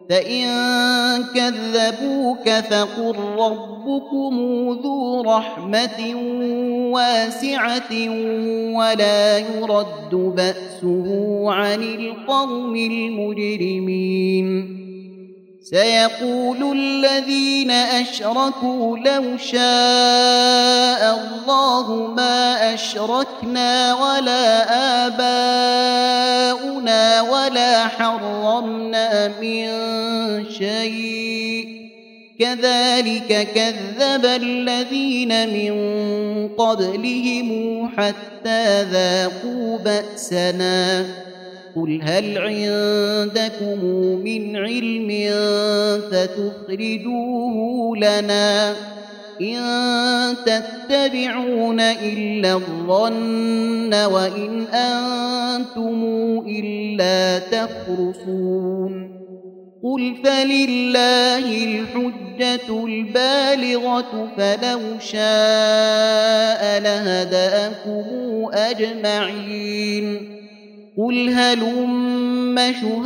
فإن كذبوك فقل ربكم ذو رحمة واسعة ولا يرد بأسه عن القوم المجرمين. سيقول الذين أشركوا لو شاء الله ما أشركنا ولا آباؤنا ولا حرمنا من شيء كذلك كذب الذين من قبلهم حتى ذاقوا بأسنا قل هل عندكم من علم فتخرجوه لنا إن تتبعون إلا الظن وإن أنتم إلا تخرصون قل فلله الحجة البالغة فلو شاء لهداكم أجمعين قل هلم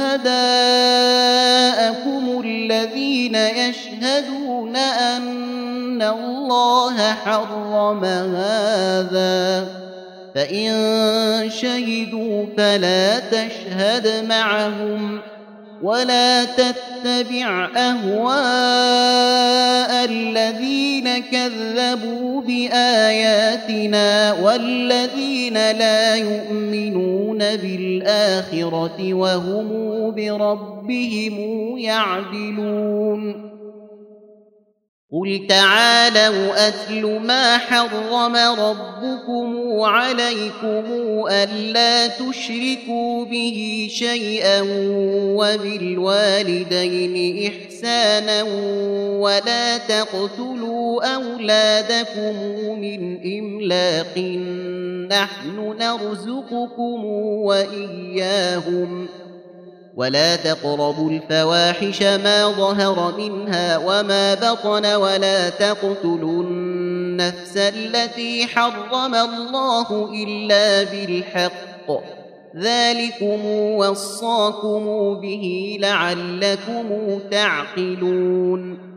شهداءكم الذين يشهدون أن الله حرم هذا فإن شهدوا فلا تشهد معهم ولا تتبع أهواء الذين كذبوا بآياتنا والذين لا يؤمنون بالآخرة وهم بربهم يعدلون قل تعالوا أتل ما حرم ربكم عليكم ألا تشركوا به شيئا وبالوالدين إحسانا ولا تقتلوا أولادكم من إملاق نحن نرزقكم وإياهم ولا تقربوا الفواحش ما ظهر منها وما بطن ولا تقتلوا النفس التي حرم الله إلا بالحق ذلكم وصاكم به لعلكم تعقلون